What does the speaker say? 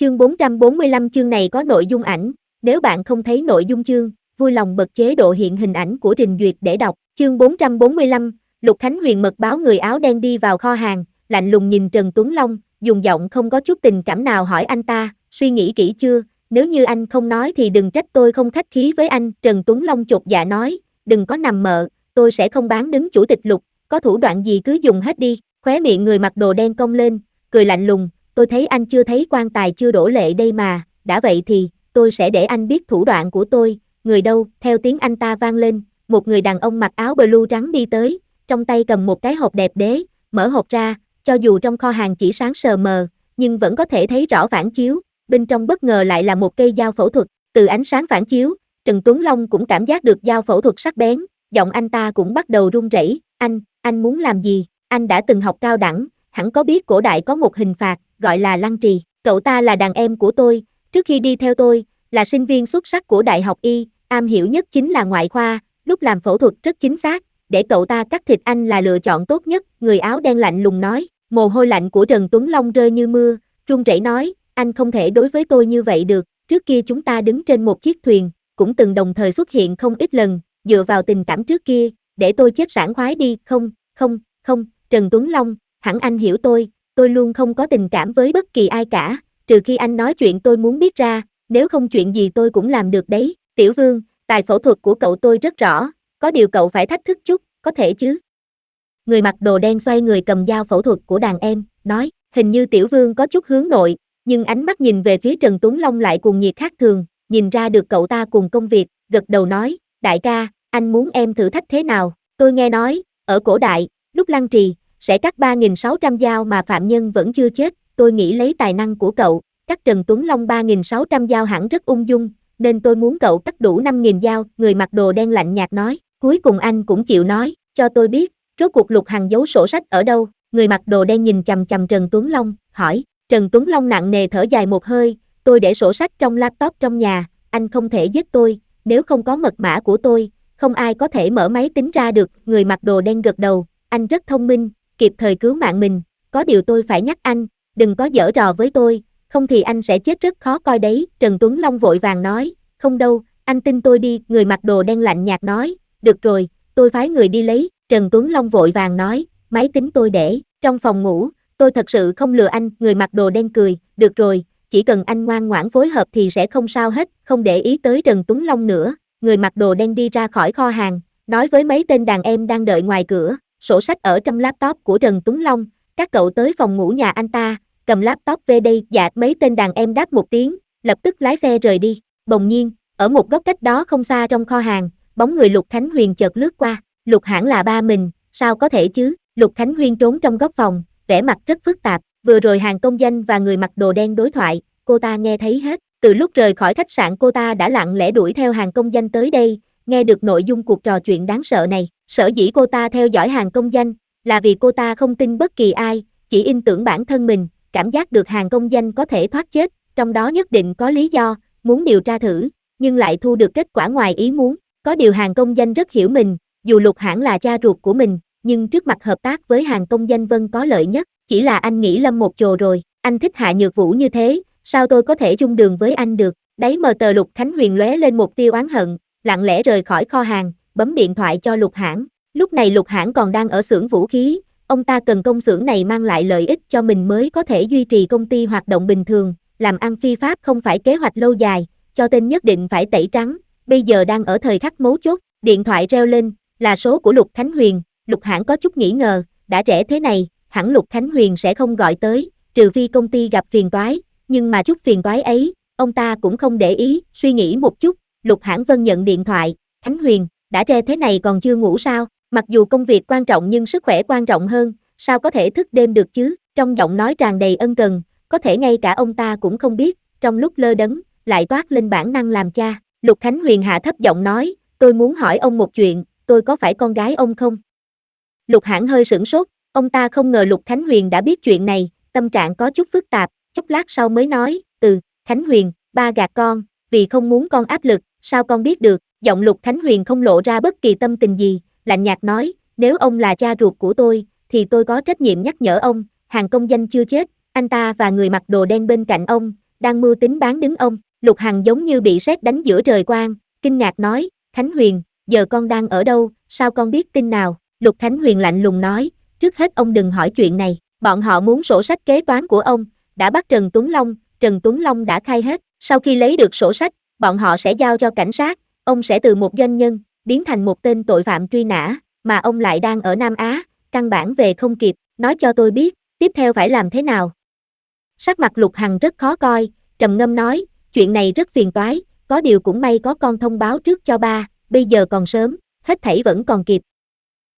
Chương 445 chương này có nội dung ảnh, nếu bạn không thấy nội dung chương, vui lòng bật chế độ hiện hình ảnh của trình duyệt để đọc. Chương 445, Lục Khánh Huyền mật báo người áo đen đi vào kho hàng, lạnh lùng nhìn Trần Tuấn Long, dùng giọng không có chút tình cảm nào hỏi anh ta, suy nghĩ kỹ chưa, nếu như anh không nói thì đừng trách tôi không khách khí với anh. Trần Tuấn Long chột dạ nói, đừng có nằm mơ, tôi sẽ không bán đứng chủ tịch Lục, có thủ đoạn gì cứ dùng hết đi. Khóe miệng người mặc đồ đen cong lên, cười lạnh lùng, tôi thấy anh chưa thấy quan tài chưa đổ lệ đây mà, đã vậy thì, tôi sẽ để anh biết thủ đoạn của tôi. Người đâu? Theo tiếng anh ta vang lên, một người đàn ông mặc áo blue trắng đi tới, trong tay cầm một cái hộp đẹp đế, mở hộp ra, cho dù trong kho hàng chỉ sáng sờ mờ, nhưng vẫn có thể thấy rõ phản chiếu, bên trong bất ngờ lại là một cây dao phẫu thuật. Từ ánh sáng phản chiếu, Trần Tuấn Long cũng cảm giác được dao phẫu thuật sắc bén, giọng anh ta cũng bắt đầu run rẩy. Anh muốn làm gì? Anh đã từng học cao đẳng, hẳn có biết cổ đại có một hình phạt, gọi là lăng trì. Cậu ta là đàn em của tôi, trước khi đi theo tôi, là sinh viên xuất sắc của Đại học Y, am hiểu nhất chính là ngoại khoa, lúc làm phẫu thuật rất chính xác, để cậu ta cắt thịt anh là lựa chọn tốt nhất. Người áo đen lạnh lùng nói, mồ hôi lạnh của Trần Tuấn Long rơi như mưa, run rẩy nói, anh không thể đối với tôi như vậy được, trước kia chúng ta đứng trên một chiếc thuyền, cũng từng đồng thời xuất hiện không ít lần, dựa vào tình cảm trước kia, để tôi chết sảng khoái đi. Không, Trần Tuấn Long, hẳn anh hiểu tôi luôn không có tình cảm với bất kỳ ai cả, trừ khi anh nói chuyện tôi muốn biết ra, nếu không chuyện gì tôi cũng làm được đấy. Tiểu Vương, tài phẫu thuật của cậu tôi rất rõ, có điều cậu phải thách thức chút, có thể chứ? Người mặc đồ đen xoay người cầm dao phẫu thuật của đàn em, nói, hình như Tiểu Vương có chút hướng nội, nhưng ánh mắt nhìn về phía Trần Tuấn Long lại cuồng nhiệt khác thường, nhìn ra được cậu ta cùng công việc, gật đầu nói, đại ca, anh muốn em thử thách thế nào? Tôi nghe nói, ở cổ đại, lúc lăng trì, sẽ cắt 3.600 dao mà phạm nhân vẫn chưa chết, tôi nghĩ lấy tài năng của cậu, cắt Trần Tuấn Long 3.600 dao hẳn rất ung dung, nên tôi muốn cậu cắt đủ 5.000 dao. Người mặc đồ đen lạnh nhạt nói, cuối cùng anh cũng chịu nói, cho tôi biết, rốt cuộc Lục Hằng giấu sổ sách ở đâu? Người mặc đồ đen nhìn chằm chằm Trần Tuấn Long, hỏi. Trần Tuấn Long nặng nề thở dài một hơi, tôi để sổ sách trong laptop trong nhà, anh không thể giết tôi, nếu không có mật mã của tôi, không ai có thể mở máy tính ra được. Người mặc đồ đen gật đầu, anh rất thông minh, kịp thời cứu mạng mình, có điều tôi phải nhắc anh, đừng có giở trò với tôi, không thì anh sẽ chết rất khó coi đấy. Trần Tuấn Long vội vàng nói, không đâu, anh tin tôi đi. Người mặc đồ đen lạnh nhạt nói, được rồi, tôi phái người đi lấy. Trần Tuấn Long vội vàng nói, máy tính tôi để trong phòng ngủ, tôi thật sự không lừa anh. Người mặc đồ đen cười, được rồi, chỉ cần anh ngoan ngoãn phối hợp thì sẽ không sao hết. Không để ý tới Trần Tuấn Long nữa, người mặc đồ đen đi ra khỏi kho hàng, nói với mấy tên đàn em đang đợi ngoài cửa, sổ sách ở trong laptop của Trần Tuấn Long, các cậu tới phòng ngủ nhà anh ta, cầm laptop về đây. Dạ. Mấy tên đàn em đáp một tiếng, lập tức lái xe rời đi. Bỗng nhiên, ở một góc cách đó không xa trong kho hàng, bóng người Lục Khánh Huyền chợt lướt qua. Lục hẳn là ba mình, sao có thể chứ? Lục Khánh Huyền trốn trong góc phòng, vẻ mặt rất phức tạp. Vừa rồi Hàng Công Danh và người mặc đồ đen đối thoại, cô ta nghe thấy hết. Từ lúc rời khỏi khách sạn cô ta đã lặng lẽ đuổi theo Hàng Công Danh tới đây, nghe được nội dung cuộc trò chuyện đáng sợ này. Sở dĩ cô ta theo dõi Hàng Công Danh, là vì cô ta không tin bất kỳ ai, chỉ tin tưởng bản thân mình, cảm giác được Hàng Công Danh có thể thoát chết, trong đó nhất định có lý do, muốn điều tra thử, nhưng lại thu được kết quả ngoài ý muốn. Có điều Hàng Công Danh rất hiểu mình, dù Lục hẳn là cha ruột của mình, nhưng trước mặt hợp tác với Hàng Công Danh Vân có lợi nhất, chỉ là anh nghĩ Lâm một chồ rồi, anh thích Hạ Nhược Vũ như thế, sao tôi có thể chung đường với anh được? Đáy mờ tờ Lục Khánh Huyền lóe lên một tia oán hận, lặng lẽ rời khỏi kho hàng, bấm điện thoại cho Lục Hãn. Lúc này Lục Hãn còn đang ở xưởng vũ khí, ông ta cần công xưởng này mang lại lợi ích cho mình mới có thể duy trì công ty hoạt động bình thường, làm ăn phi pháp không phải kế hoạch lâu dài, cho tên nhất định phải tẩy trắng, bây giờ đang ở thời khắc mấu chốt. Điện thoại reo lên, là số của Lục Khánh Huyền. Lục Hãn có chút nghi ngờ, đã trễ thế này, hẳn Lục Khánh Huyền sẽ không gọi tới, trừ phi công ty gặp phiền toái, nhưng mà chút phiền toái ấy, ông ta cũng không để ý. Suy nghĩ một chút, Lục Hãn Vân nhận điện thoại, Khánh Huyền, đã trễ thế này còn chưa ngủ sao? Mặc dù công việc quan trọng nhưng sức khỏe quan trọng hơn, sao có thể thức đêm được chứ? Trong giọng nói tràn đầy ân cần, có thể ngay cả ông ta cũng không biết, trong lúc lơ đấng, lại toát lên bản năng làm cha. Lục Khánh Huyền hạ thấp giọng nói, tôi muốn hỏi ông một chuyện, tôi có phải con gái ông không? Lục Hãn hơi sửng sốt, ông ta không ngờ Lục Khánh Huyền đã biết chuyện này, tâm trạng có chút phức tạp, chốc lát sau mới nói, Khánh Huyền, ba gạt con, vì không muốn con áp lực, sao con biết được? Giọng Lục Khánh Huyền không lộ ra bất kỳ tâm tình gì, lạnh nhạt nói, nếu ông là cha ruột của tôi, thì tôi có trách nhiệm nhắc nhở ông, Hàng Công Danh chưa chết, anh ta và người mặc đồ đen bên cạnh ông, đang mưu tính bán đứng ông. Lục Hằng giống như bị sét đánh giữa trời quang, kinh ngạc nói, Khánh Huyền, giờ con đang ở đâu, sao con biết tin nào? Lục Khánh Huyền lạnh lùng nói, trước hết ông đừng hỏi chuyện này, bọn họ muốn sổ sách kế toán của ông, đã bắt Trần Tuấn Long đã khai hết, sau khi lấy được sổ sách, bọn họ sẽ giao cho cảnh sát, ông sẽ từ một doanh nhân, biến thành một tên tội phạm truy nã, mà ông lại đang ở Nam Á, căn bản về không kịp, nói cho tôi biết, tiếp theo phải làm thế nào? Sắc mặt Lục Hằng rất khó coi, trầm ngâm nói, chuyện này rất phiền toái, có điều cũng may có con thông báo trước cho ba, bây giờ còn sớm, hết thảy vẫn còn kịp,